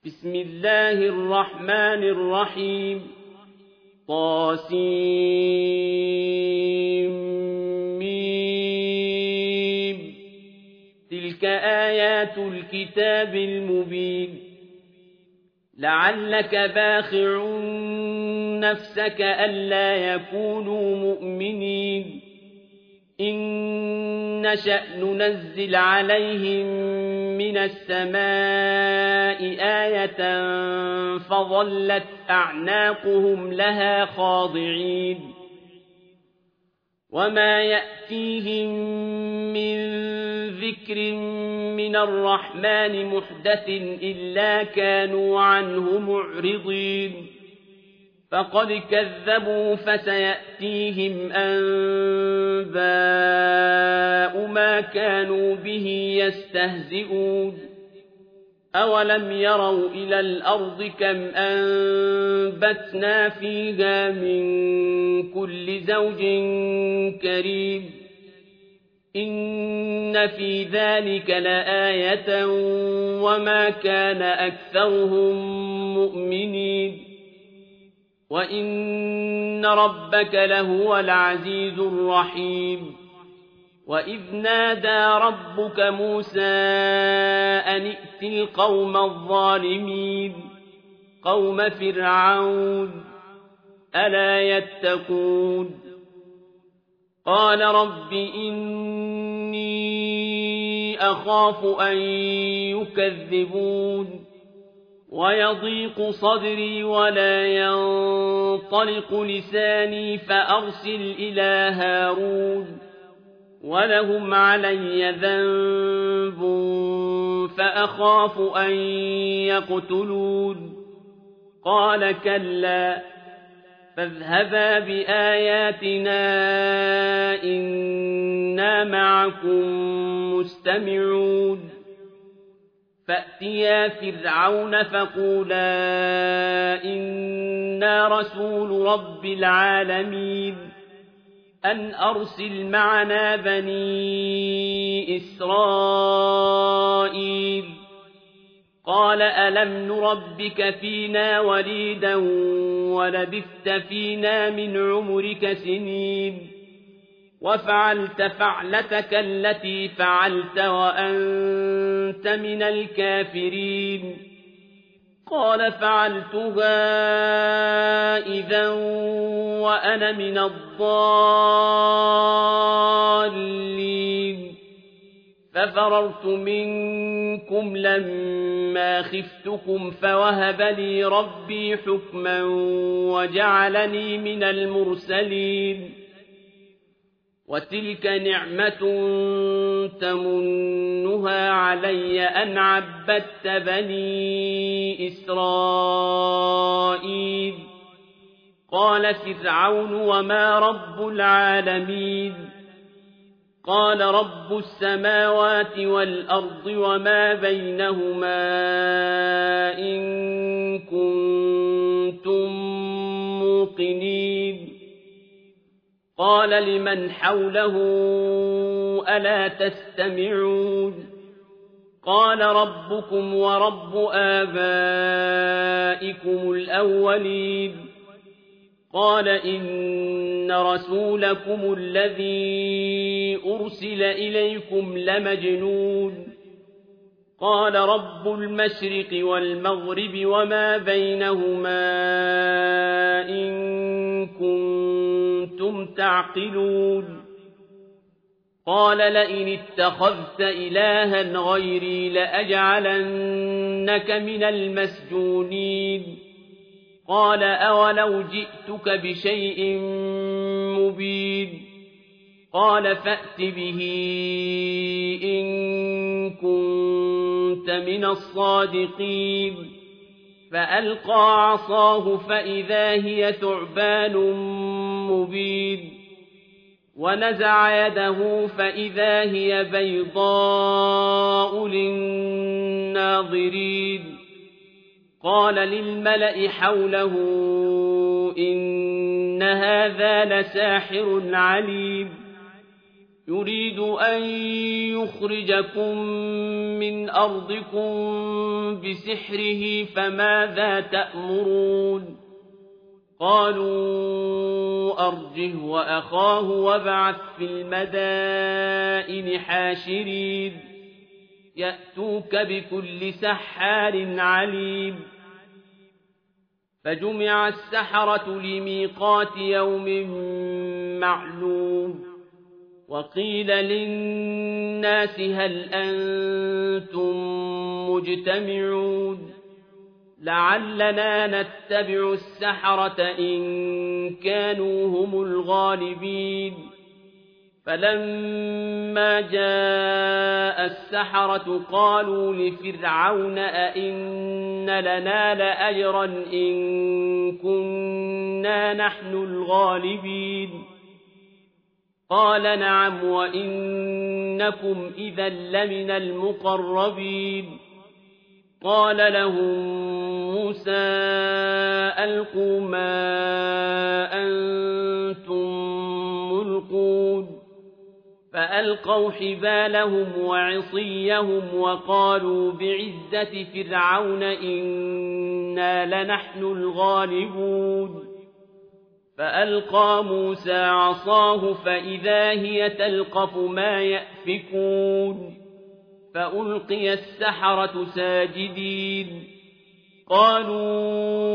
بسم الله الرحمن الرحيم طاسيم تلك آيات الكتاب المبين لعلك باخع نفسك ألا يكونوا مؤمنين إن نشأ ننزل عليهم من السماء آية فظلت أعناقهم لها خاضعين وما يأتيهم من ذكر من الرحمن محدث إلا كانوا عنه معرضين فقد كذبوا فسيأتيهم أنباء ما كانوا به يستهزئون أولم يروا إلى الأرض كم أنبتنا فيها من كل زوج كريم إن في ذلك لآية وما كان أكثرهم مؤمنين وإن ربك لهو العزيز الرحيم وإذ نادى ربك موسى أن ائت القوم الظالمين قوم فرعون ألا يتقون قال رب إني أخاف أن يكذبون ويضيق صدري ولا ينطلق لساني فأرسل إلى هارون ولهم علي ذنب فأخاف أن يقتلون قال كلا فاذهبا بآياتنا إنا معكم مستمعون فأتيا فرعون فقولا إنا رسول رب العالمين أن أرسل معنا بني إسرائيل قال ألم نربك فينا وليدا ولبثت فينا من عمرك سنين وفعلت فعلتك التي فعلت وأنت من الكافرين قال فعلتها إذا وأنا من الضالين ففررت منكم لما خفتكم فوهب لي ربي حكما وجعلني من المرسلين وتلك نعمة تمنها علي أن عبدت بني إسرائيل قال فرعون وما رب العالمين قال رب السماوات والأرض وما بينهما إن كنتم موقنين قال لمن حوله ألا تستمعون قال ربكم ورب آبائكم الأولين قال إن رسولكم الذي أرسل إليكم لمجنون قال رب المشرق والمغرب وما بينهما إن كنتم تعقلون قال لئن اتخذت إلها غيري لأجعلنك من المسجونين قال أولو جئتك بشيء مبين قال فأت به إن كنت من الصادقين فألقى عصاه فإذا هي ثعبان مبين ونزع يده فإذا هي بيضاء للناظرين قال للملأ حوله إن هذا لساحر عليم يريد أن يخرجكم من أرضكم بسحره فماذا تأمرون قالوا أرجه وأخاه وابعث في المدائن حاشرين يأتوك بكل سحار عليم فجمع السحرة لميقات يوم معلوم وقيل للناس هل أنتم مجتمعون لعلنا نتبع السحرة إن كانوا هم الغالبين فلما جاء السحرة قالوا لفرعون أئن لنا لأجرا إن كنا نحن الغالبين قال نعم وإنكم إذا لمن المقربين قال لهم موسى ألقوا ما أنتم ملقون فألقوا حبالهم وعصيهم وقالوا بعزة فرعون إنا لنحن الغالبون فألقى موسى عصاه فإذا هي تلقف ما يأفكون فألقي السحرة ساجدين قالوا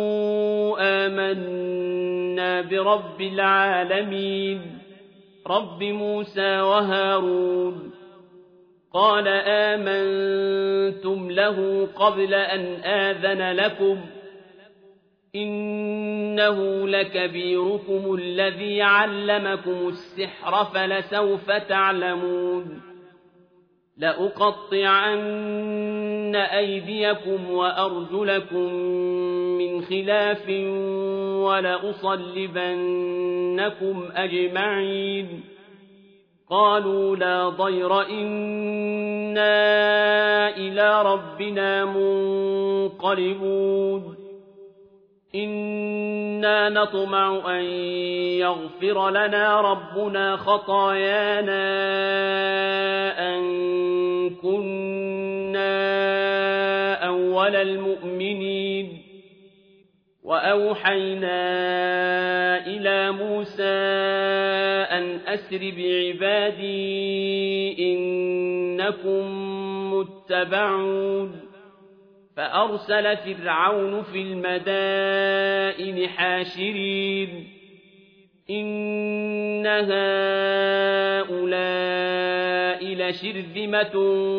آمنا برب العالمين رب موسى وهارون قال آمنتم له قبل أن آذن لكم إنه لكبيركم الذي علمكم السحر فلسوف تعلمون لأقطعن أيديكم وأرجلكم من خلاف ولأصلبنكم أجمعين قالوا لا ضير إنا إلى ربنا منقلبون إنا نطمع أن يغفر لنا ربنا خطايانا أن كنا أول المؤمنين وأوحينا إلى موسى أن أسر بعبادي إنكم متبعون فأرسل فرعون في المدائن حاشرين إن هؤلاء لشرذمة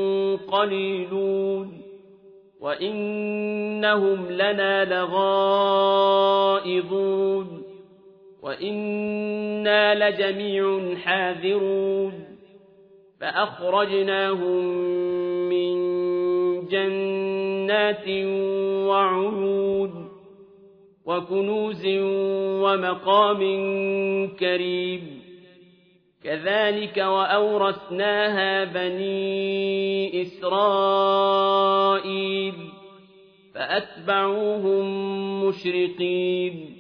قليلون وإنهم لنا لغائظون وإنا لجميع حاذرون فأخرجناهم من جنات وعيون وكنوز ومقام كريم كذلك وأورثناها بني إسرائيل فأتبعوهم مشرقين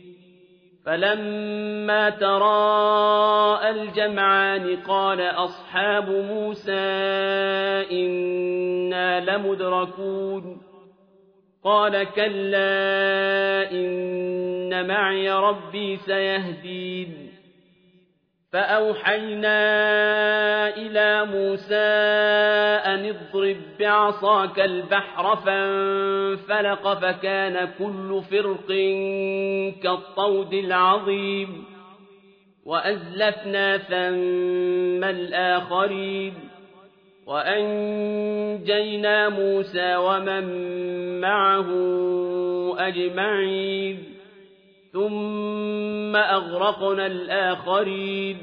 فلما تراءى الجمعان قال أصحاب موسى إنا لمدركون قال كلا إن معي ربي سيهدين فأوحينا إلى موسى أن اضرب بعصاك البحر فانفلق فكان كل فرق كالطود العظيم وأزلفنا ثم الآخرين وأنجينا موسى ومن معه أجمعين ثم أغرقنا الآخرين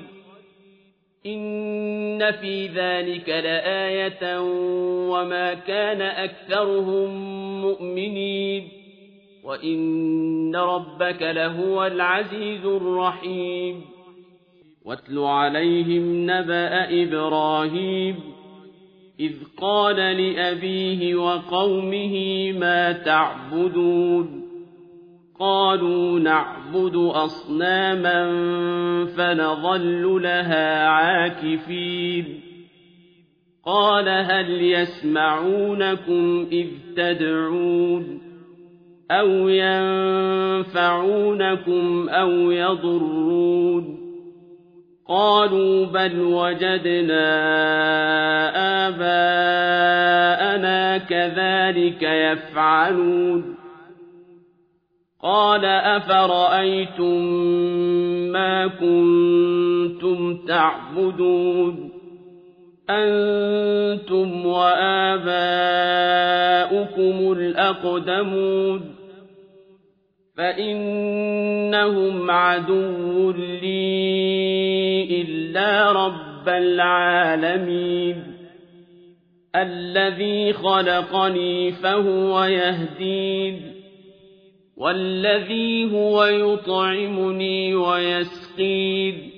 إن في ذلك لآية وما كان أكثرهم مؤمنين وإن ربك لهو العزيز الرحيم واتل عليهم نبأ إبراهيم إذ قال لأبيه وقومه ما تعبدون قالوا نعبد أصناما فنظل لها عاكفين قال هل يسمعونكم إذ تدعون أو ينفعونكم أو يضرون قالوا بل وجدنا آباءنا كذلك يفعلون قال أفرأيتم ما كنتم تعبدون أنتم وآباؤكم الأقدمون فإنهم عدو لي إلا رب العالمين الذي خلقني فهو يهدين والذي هو يطعمني ويسقين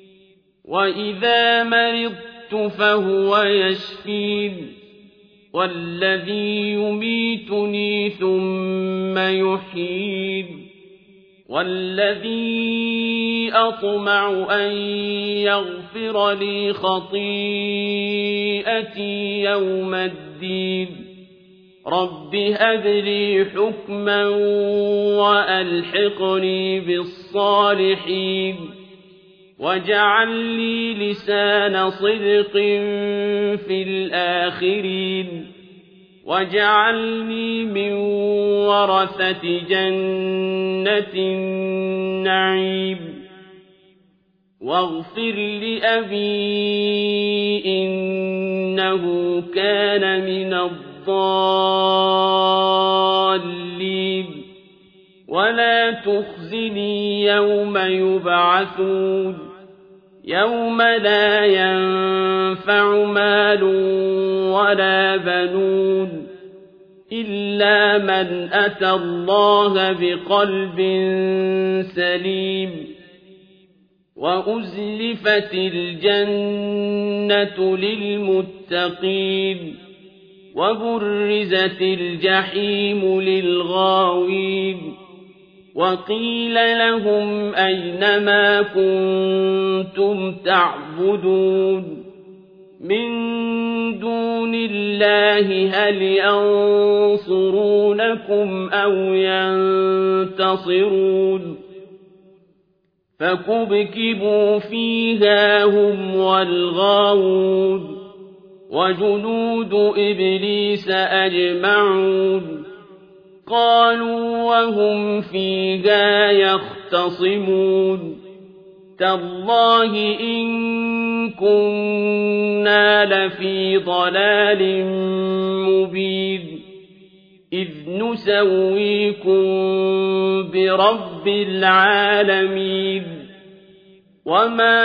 وإذا مرضت فهو يشفين والذي يميتني ثم يحيين والذي أطمع أن يغفر لي خطيئتي يوم الدين رب هب لي حكما وألحقني بالصالحين واجعل لي لسان صدق في الآخرين واجعلني من ورثة جنة النعيم واغفر لأبي إنه كان من الضالين ولا تخزني يوم يبعثون يوم لا ينفع مال ولا بنون إلا من أتى الله بقلب سليم وأزلفت الجنة للمتقين وبرزت الجحيم للغاوين وقيل لهم أين ما كنتم تعبدون من دون الله هل ينصرونكم أو ينتصرون فكبكبوا فيها هم والغاوون وجنود إبليس أجمعون قالوا وهم فيها يختصمون تالله إن كنا لفي ضلال مبين إذ نسويكم برب العالمين وما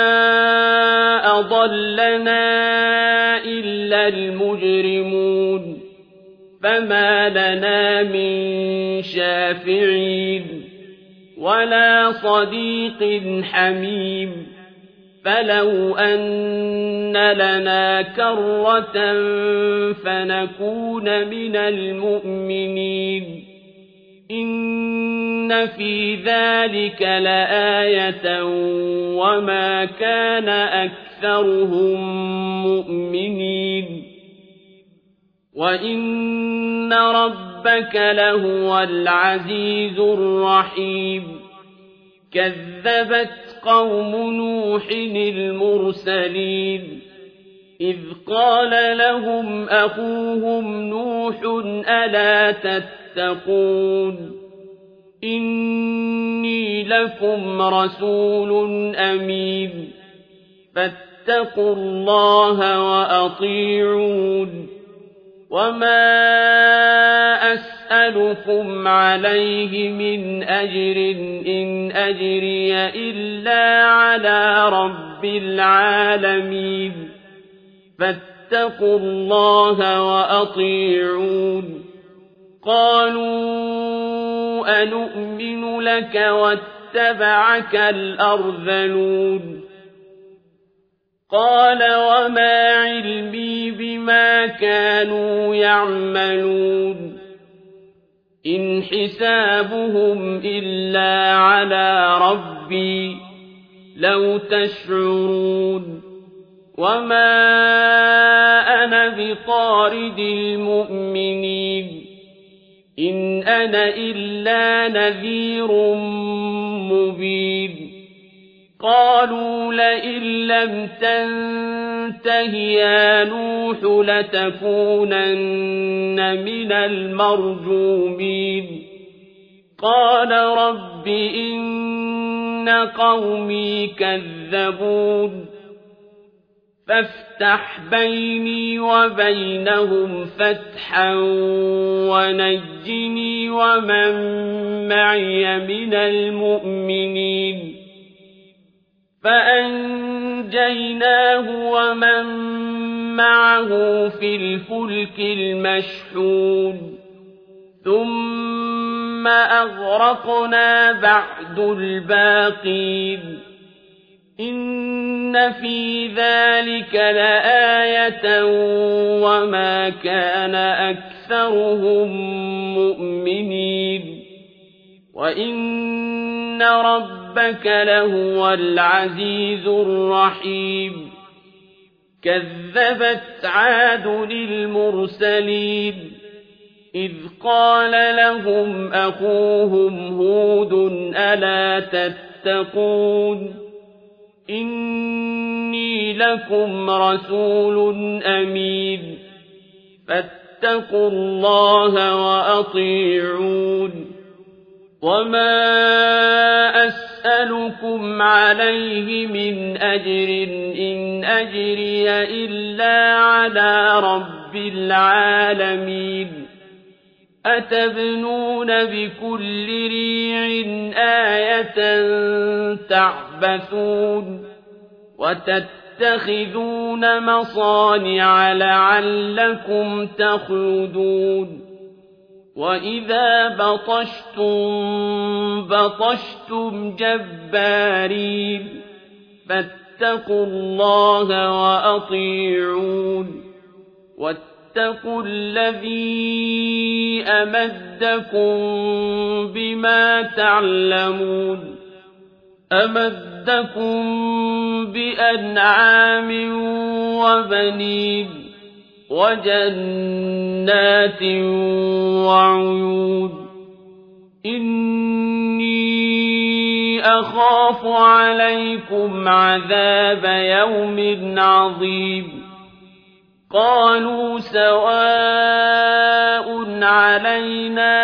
أضلنا إلا المجرمون فما لنا من شافعين ولا صديق حميم فلو أن لنا كرة فنكون من المؤمنين إن في ذلك لآية وما كان أكثرهم مؤمنين وإن ربك لهو العزيز الرحيم كذبت قوم نوح المرسلين إذ قال لهم أخوهم نوح ألا تتقون إني لكم رسول أمين فاتقوا الله وأطيعون وما أسألكم عليه من أجر إن أجري إلا على رب العالمين فاتقوا الله وأطيعون قالوا أنؤمن لك واتبعك الأرذلون قال وما علمي بما كانوا يعملون إن حسابهم إلا على ربي لو تشعرون وما أنا بطارد المؤمنين إن أنا إلا نذير مبين قالوا لئن لم تنته يا نوح لتكونن من المرجومين قال رب إن قومي كذبون فافتح بيني وبينهم فتحا ونجني ومن معي من المؤمنين فأنجيناه ومن معه في الفلك المشحون ثم أغرقنا بعد الباقين إن في ذلك لآية وما كان أكثرهم مؤمنين وإن ربك لهو العزيز الرحيم كذبت عاد المرسلين إذ قال لهم أخوهم هود ألا تتقون إني لكم رسول أمين فاتقوا الله وأطيعون وما أسألكم عليه من أجر إن أجري إلا على رب العالمين أتبنون بكل ريع آية تعبثون وتتخذون مصانع لعلكم تخلدون وإذا بطشتم جبارين فاتقوا الله وأطيعون واتقوا الذي أمدكم بما تعلمون أمدكم بأنعام وبنين وجنات وعيون إني أخاف عليكم عذاب يوم عظيم قالوا سواء علينا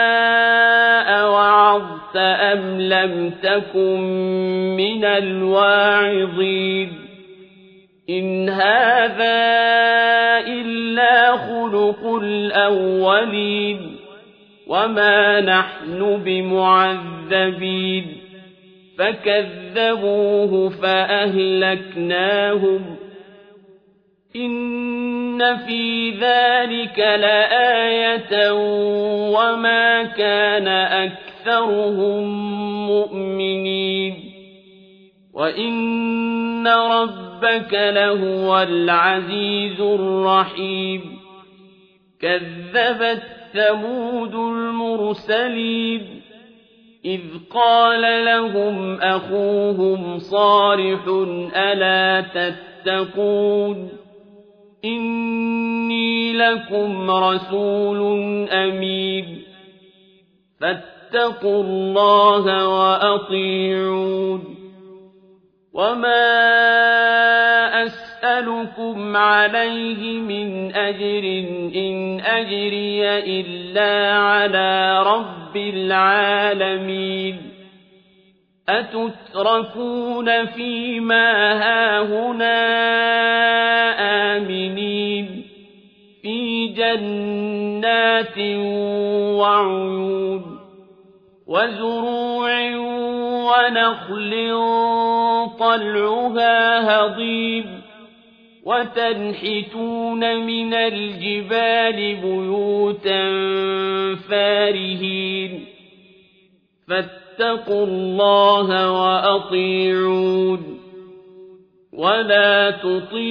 أوعظت أم لم تكن من الواعظين إن هذا إلا خلق الأولين وما نحن بمعذبين فكذبوه فأهلكناهم إن في ذلك لآية وما كان أكثرهم مؤمنين وإن ربك لهو العزيز الرحيم كذبت ثمود المرسلين إذ قال لهم أخوهم صالح ألا تتقون إني لكم رسول أمين فاتقوا الله وأطيعون وما أسألكم عليه من أجر إن أجري إلا على رب العالمين أتتركون فيما هاهنا آمنين في جنات وعيون وزروع ونخل طلعها هضيم وتنحتون من الجبال بيوتا فارهين فاتقوا الله وأطيعون ولا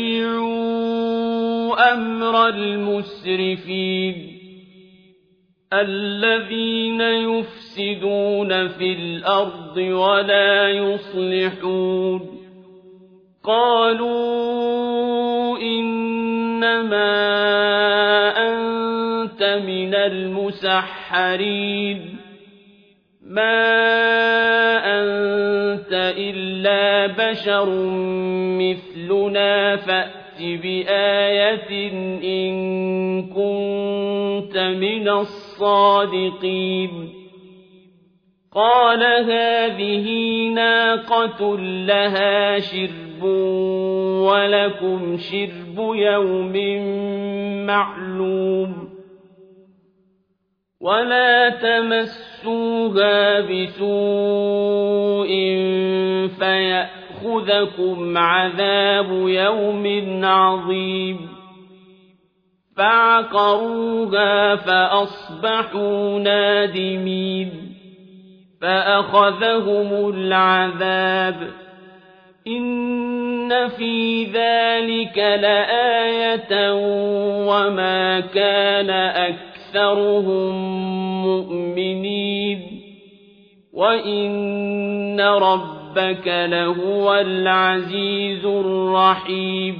تطيعوا أمر المسرفين الذين يفسدون في الأرض ولا يصلحون قالوا إنما أنت من المسحرين ما أنت إلا بشر مثلنا فأت بآية إن كنت من الصادقين قال هذه ناقة لها شرب ولكم شرب يوم معلوم ولا تمسوها بسوء فيأخذكم عذاب يوم عظيم فعقروها فأصبحوا نادمين فأخذهم العذاب إن في ذلك لآية وما كان أكثرهم مؤمنين وإن ربك لهو العزيز الرحيم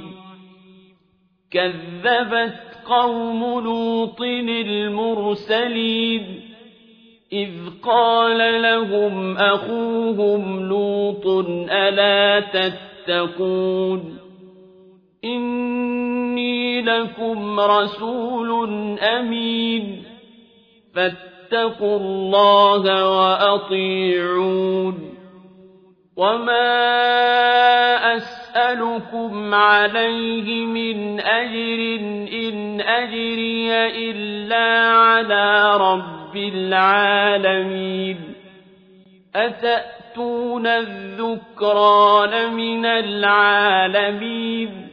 كذبت قوم لوط المرسلين إذ قال لهم أخوهم لوط ألا تتقون إني لكم رسول أمين فاتقوا الله وأطيعون وما أسألكم عليه من أجر إن أجري إلا على رب العالمين أتأتون الذكران من العالمين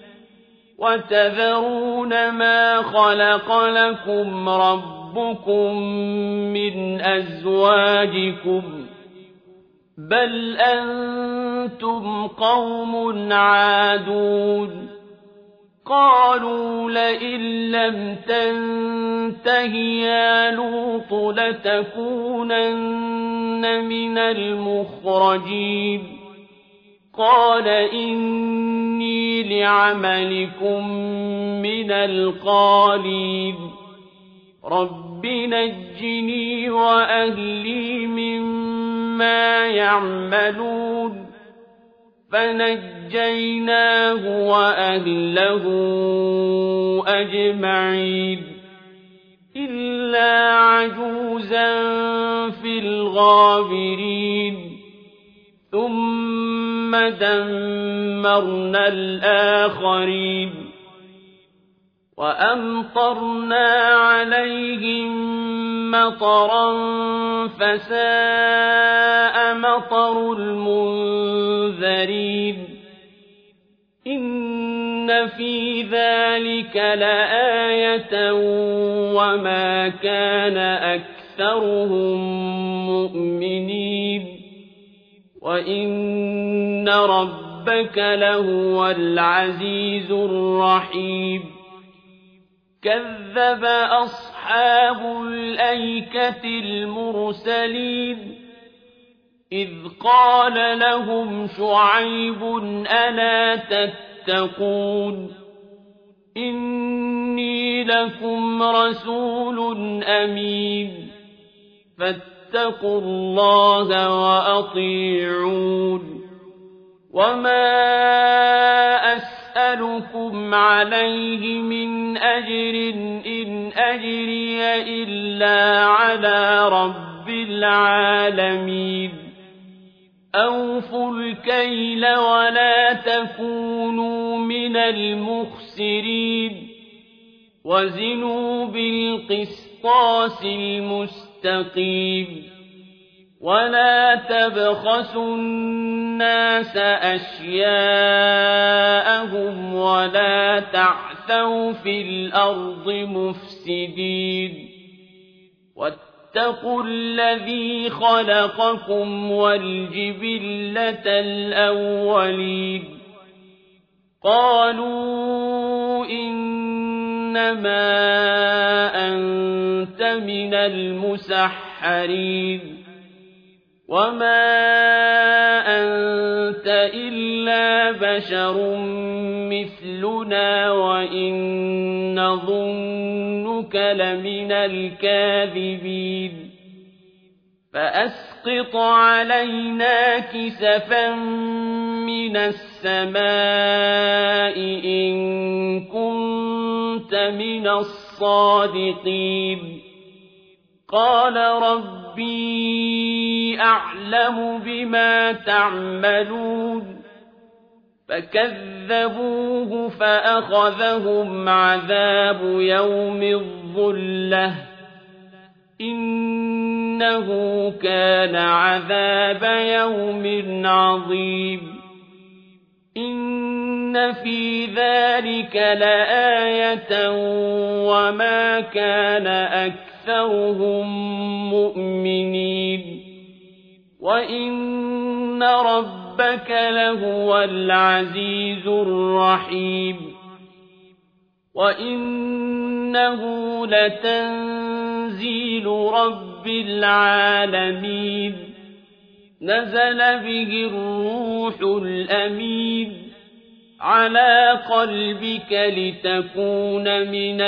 وتذرون ما خلق لكم ربكم من أزواجكم بل أنتم قوم عادون قالوا لئن لم تنته يا لوط لتكونن من المخرجين قال إني لعملكم من القالين رب نجني وأهلي مما يعملون فنجيناه وأهله أجمعين إلا عجوزا في الغابرين ثم دمرنا الآخرين وأمطرنا عليهم مطرا فساء مطر المنذرين إن في ذلك لآية وما كان أكثرهم مؤمنين وإن ربك لهو العزيز الرحيم كذب أصحاب الأيكة المرسلين إذ قال لهم شعيب ألا تتقون إني لكم رسول أمين فاتقوا الله وأطيعون وما أسألكم عليه من أجر إن أجري إلا على رب العالمين أوفوا الكيل ولا تكونوا من المخسرين وزنوا بالقسطاس المستقيم ولا تبخسوا الناس أشياءهم ولا تعثوا في الأرض مفسدين واتقوا الذي خلقكم والجبلة الأولين قالوا إن إنما أنت من المسحرين وما أنت إلا بشر مثلنا وإن نظنك لمن الكاذبين فأسقط علينا كسفا من السماء إن كنت من الصادقين قال ربي أعلم بما تعملون فكذبوه فأخذهم عذاب يوم الظلة إنه كان عذاب يوم عظيم إن في ذلك لآية وما كان أكثرهم مؤمنين وإن ربك لهو العزيز الرحيم وإنه لتنزيل رب العالمين نزل به الروح الأمين على قلبك لتكون من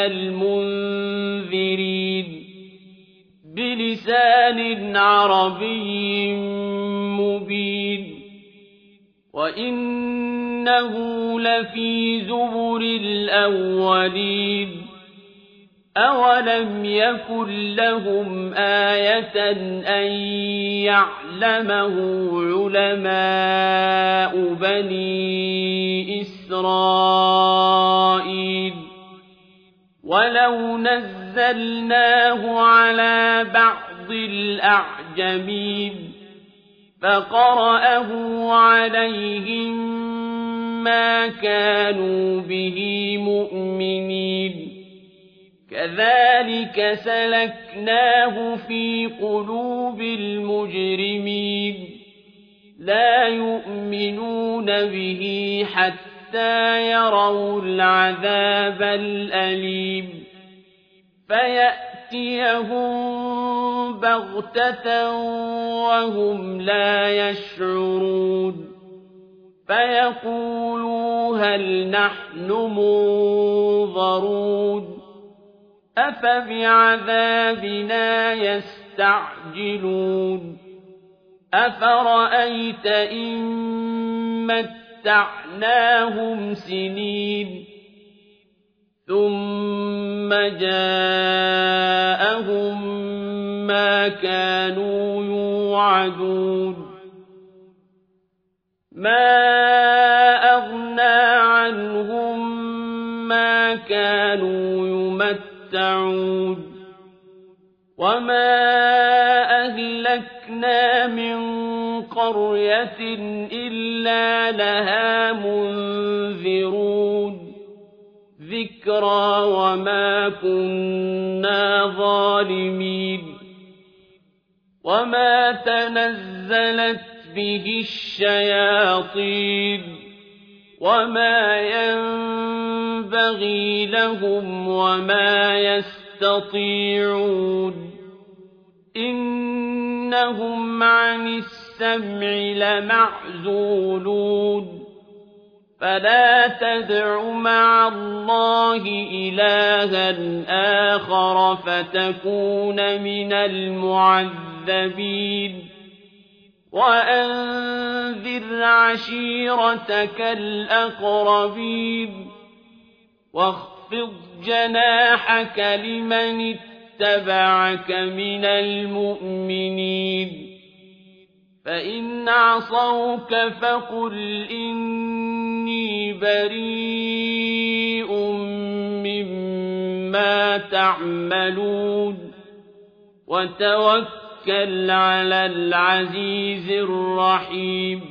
المنذرين بلسان عربي مبين وإنه لفي زبر الأولين أولم يكن لهم آية أن يعلمه علماء بني إسرائيل ولو نزلناه على بعض الأعجمين فقرأه عليهم ما كانوا به مؤمنين كذلك سلكناه في قلوب المجرمين لا يؤمنون به حتى يروا العذاب الأليم فيأتيهم بغتة وهم لا يشعرون فيقولوا هل نحن منظرون أفبعذابنا يستعجلون أفرأيت إن متعناهم سنين ثم جاءهم ما كانوا يوعدون ما أغنى عنهم ما كانوا يمتعون وما أهلكنا من قرية إلا لها منذرون ذكرى وما كنا ظالمين وما تنزلت به الشياطين وما ينبغي لهم وما يستطيعون إنهم عن السمع لمعزولون فلا تدع مع الله إلها آخر فتكون من المعذبين وأنذر عشيرتك الأقربين واخفض جناحك لمن اتبعك من المؤمنين فإن عصوك فقل إني بريء مما تعملون وتوكل على العزيز الرحيم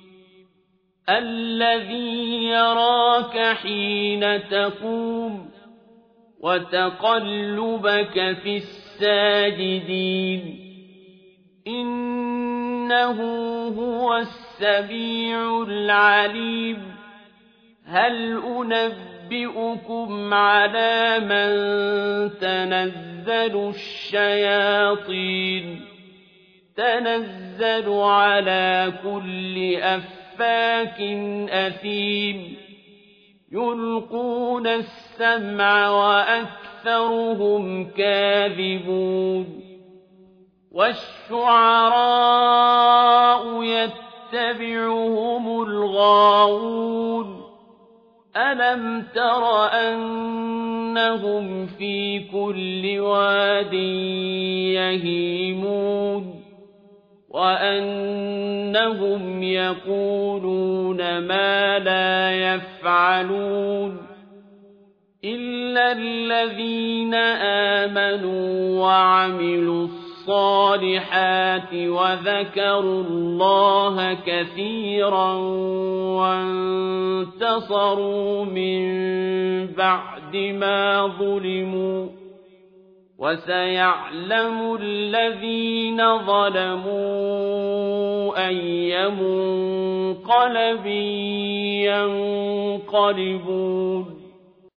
الذي يراك حين تقوم وتقلبك في الساجدين إنه هو السميع العليم هل أُنَبِّئُكُمْ عَلَىٰ مَن تَنَزَّلُ الشَّيَاطِينُ تَنَزَّلُ عَلَىٰ كُلِّ أَفَّاكٍ أَثِيمٍ يُلْقُونَ السَّمْعَ وَأَكْثَرُهُمْ كَاذِبُونَ وَالشُّعَرَاءُ يَتَّبِعُهُمُ الْغَاوُونَ أَلَمْ تَرَ أَنَّهُمْ فِي كُلِّ وَادٍ يَهِيمُونَ وَأَنَّهُمْ يَقُولُونَ مَا لَا يَفْعَلُونَ إِلَّا الَّذِينَ آمَنُوا وَعَمِلُوا الصَّالِحَاتِ وَذَكَرُوا اللَّهَ كَثِيرًا وَانتَصَرُوا مِن بَعْدِ مَا ظُلِمُوا وَسَيَعْلَمُ الَّذِينَ ظَلَمُوا أَيَّ مُنقَلَبٍ يَنقَلِبُونَ